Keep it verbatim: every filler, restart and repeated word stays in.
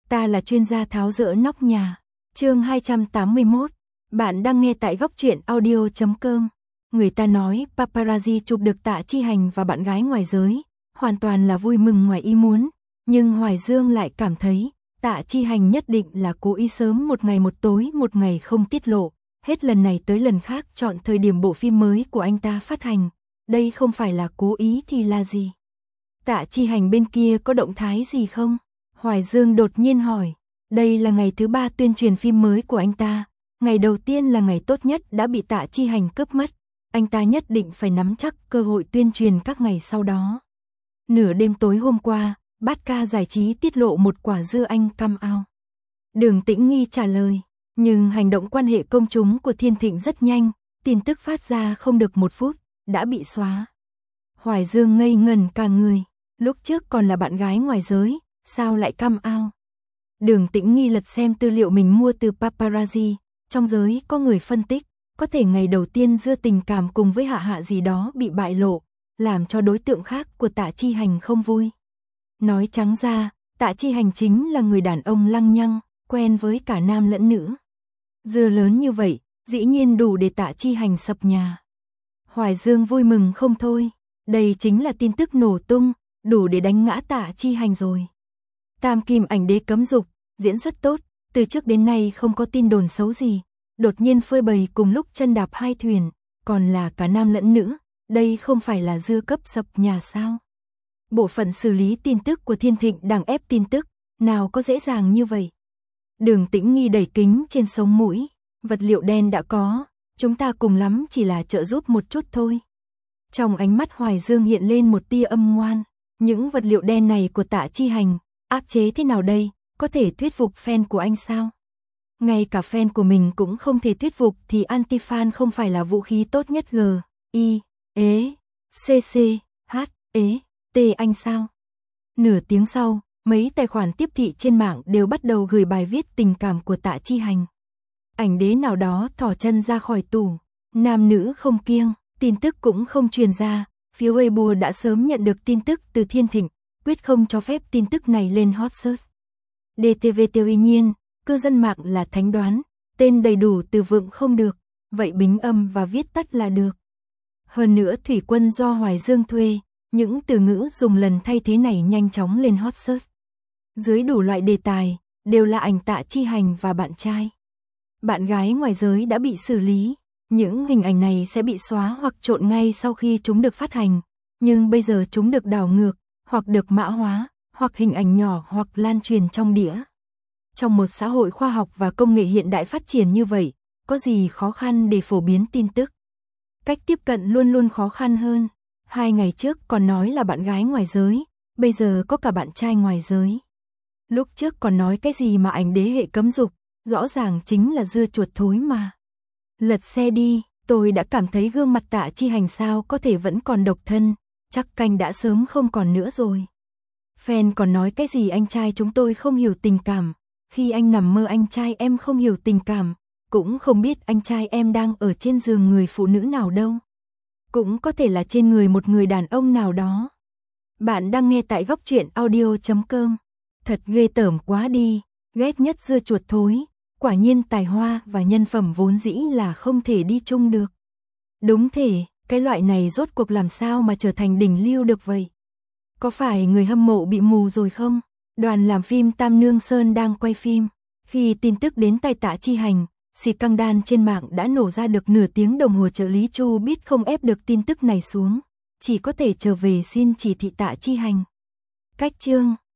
Ta là chuyên gia tháo dỡ nóc nhà. Chương hai trăm tám mươi mốt. Bạn đang nghe tại góc truyện audio chấm com. Người ta nói paparazzi chụp được Tạ Chi Hành và bạn gái ngoài giới, hoàn toàn là vui mừng ngoài ý muốn, nhưng Hoài Dương lại cảm thấy Tạ Chi Hành nhất định là cố ý sớm một ngày một tối một ngày không tiết lộ, hết lần này tới lần khác chọn thời điểm bộ phim mới của anh ta phát hành, đây không phải là cố ý thì là gì? Tạ Chi Hành bên kia có động thái gì không? Hoài Dương đột nhiên hỏi, đây là ngày thứ ba tuyên truyền phim mới của anh ta, ngày đầu tiên là ngày tốt nhất đã bị Tạ Chi Hành cướp mất, anh ta nhất định phải nắm chắc cơ hội tuyên truyền các ngày sau đó. Nửa đêm tối hôm qua, Bát Ca Giải trí tiết lộ một quả dưa anh come out. Đường Tĩnh Nghi trả lời, nhưng hành động quan hệ công chúng của Thiên Thịnh rất nhanh, tin tức phát ra không được một phút, đã bị xóa. Hoài Dương ngây ngẩn cả người, lúc trước còn là bạn gái ngoài giới, sao lại come out? Đường Tĩnh Nghi lật xem tư liệu mình mua từ paparazzi, trong giới có người phân tích, có thể ngày đầu tiên dưa tình cảm cùng với Hạ Hạ gì đó bị bại lộ, làm cho đối tượng khác của Tạ Chi Hành không vui. Nói trắng ra, Tạ Chi Hành chính là người đàn ông lăng nhăng, quen với cả nam lẫn nữ. Dưa lớn như vậy, dĩ nhiên đủ để Tạ Chi Hành sập nhà. Hoài Dương vui mừng không thôi, đây chính là tin tức nổ tung, đủ để đánh ngã Tạ Chi Hành rồi. Tam Kim ảnh đế cấm dục, diễn xuất tốt, từ trước đến nay không có tin đồn xấu gì, đột nhiên phơi bày cùng lúc chân đạp hai thuyền, còn là cả nam lẫn nữ, đây không phải là dưa cấp sập nhà sao? Bộ phận xử lý tin tức của Thiên Thịnh đang ép tin tức, nào có dễ dàng như vậy. Đường Tĩnh Nghi đẩy kính trên sống mũi, vật liệu đen đã có, chúng ta cùng lắm chỉ là trợ giúp một chút thôi. Trong ánh mắt Hoài Dương hiện lên một tia âm ngoan, những vật liệu đen này của Tạ Chi Hành, áp chế thế nào đây, có thể thuyết phục fan của anh sao? Ngay cả fan của mình cũng không thể thuyết phục thì anti-fan không phải là vũ khí tốt nhất G, I, ế, C C, H, ế, T anh sao? Nửa tiếng sau, mấy tài khoản tiếp thị trên mạng đều bắt đầu gửi bài viết tình cảm của Tạ Chi Hành. Ảnh đế nào đó thỏ chân ra khỏi tủ, nam nữ không kiêng, tin tức cũng không truyền ra, phía Weibo đã sớm nhận được tin tức từ Thiên Thịnh, quyết không cho phép tin tức này lên hot search. đê tê vê tuy nhiên, cư dân mạng là thánh đoán, tên đầy đủ từ vựng không được, vậy bính âm và viết tắt là được. Hơn nữa thủy quân do Hoài Dương thuê, những từ ngữ dùng lần thay thế này nhanh chóng lên hot search. Dưới đủ loại đề tài, đều là ảnh Tạ Chi Hành và bạn trai. Bạn gái ngoài giới đã bị xử lý, những hình ảnh này sẽ bị xóa hoặc trộn ngay sau khi chúng được phát hành, nhưng bây giờ chúng được đảo ngược, hoặc được mã hóa, hoặc hình ảnh nhỏ hoặc lan truyền trong đĩa. Trong một xã hội khoa học và công nghệ hiện đại phát triển như vậy, có gì khó khăn để phổ biến tin tức? Cách tiếp cận luôn luôn khó khăn hơn. Hai ngày trước còn nói là bạn gái ngoài giới, bây giờ có cả bạn trai ngoài giới. Lúc trước còn nói cái gì mà ảnh đế hệ cấm dục, rõ ràng chính là dưa chuột thối mà. Lật xe đi, tôi đã cảm thấy gương mặt Tạ Chi Hành sao có thể vẫn còn độc thân, chắc canh đã sớm không còn nữa rồi. Fan còn nói cái gì anh trai chúng tôi không hiểu tình cảm, khi anh nằm mơ anh trai em không hiểu tình cảm, cũng không biết anh trai em đang ở trên giường người phụ nữ nào đâu. Cũng có thể là trên người một người đàn ông nào đó. Bạn đang nghe tại góc truyện audio chấm com. Thật ghê tởm quá đi, ghét nhất dưa chuột thối, quả nhiên tài hoa và nhân phẩm vốn dĩ là không thể đi chung được. Đúng thể, cái loại này rốt cuộc làm sao mà trở thành đỉnh lưu được vậy? Có phải người hâm mộ bị mù rồi không? Đoàn làm phim Tam Nương Sơn đang quay phim, khi tin tức đến tay Tạ Chi Hành, xì căng đan trên mạng đã nổ ra được nửa tiếng đồng hồ, trợ lý Chu biết không ép được tin tức này xuống, chỉ có thể trở về xin chỉ thị Tạ Chi Hành. Cách chương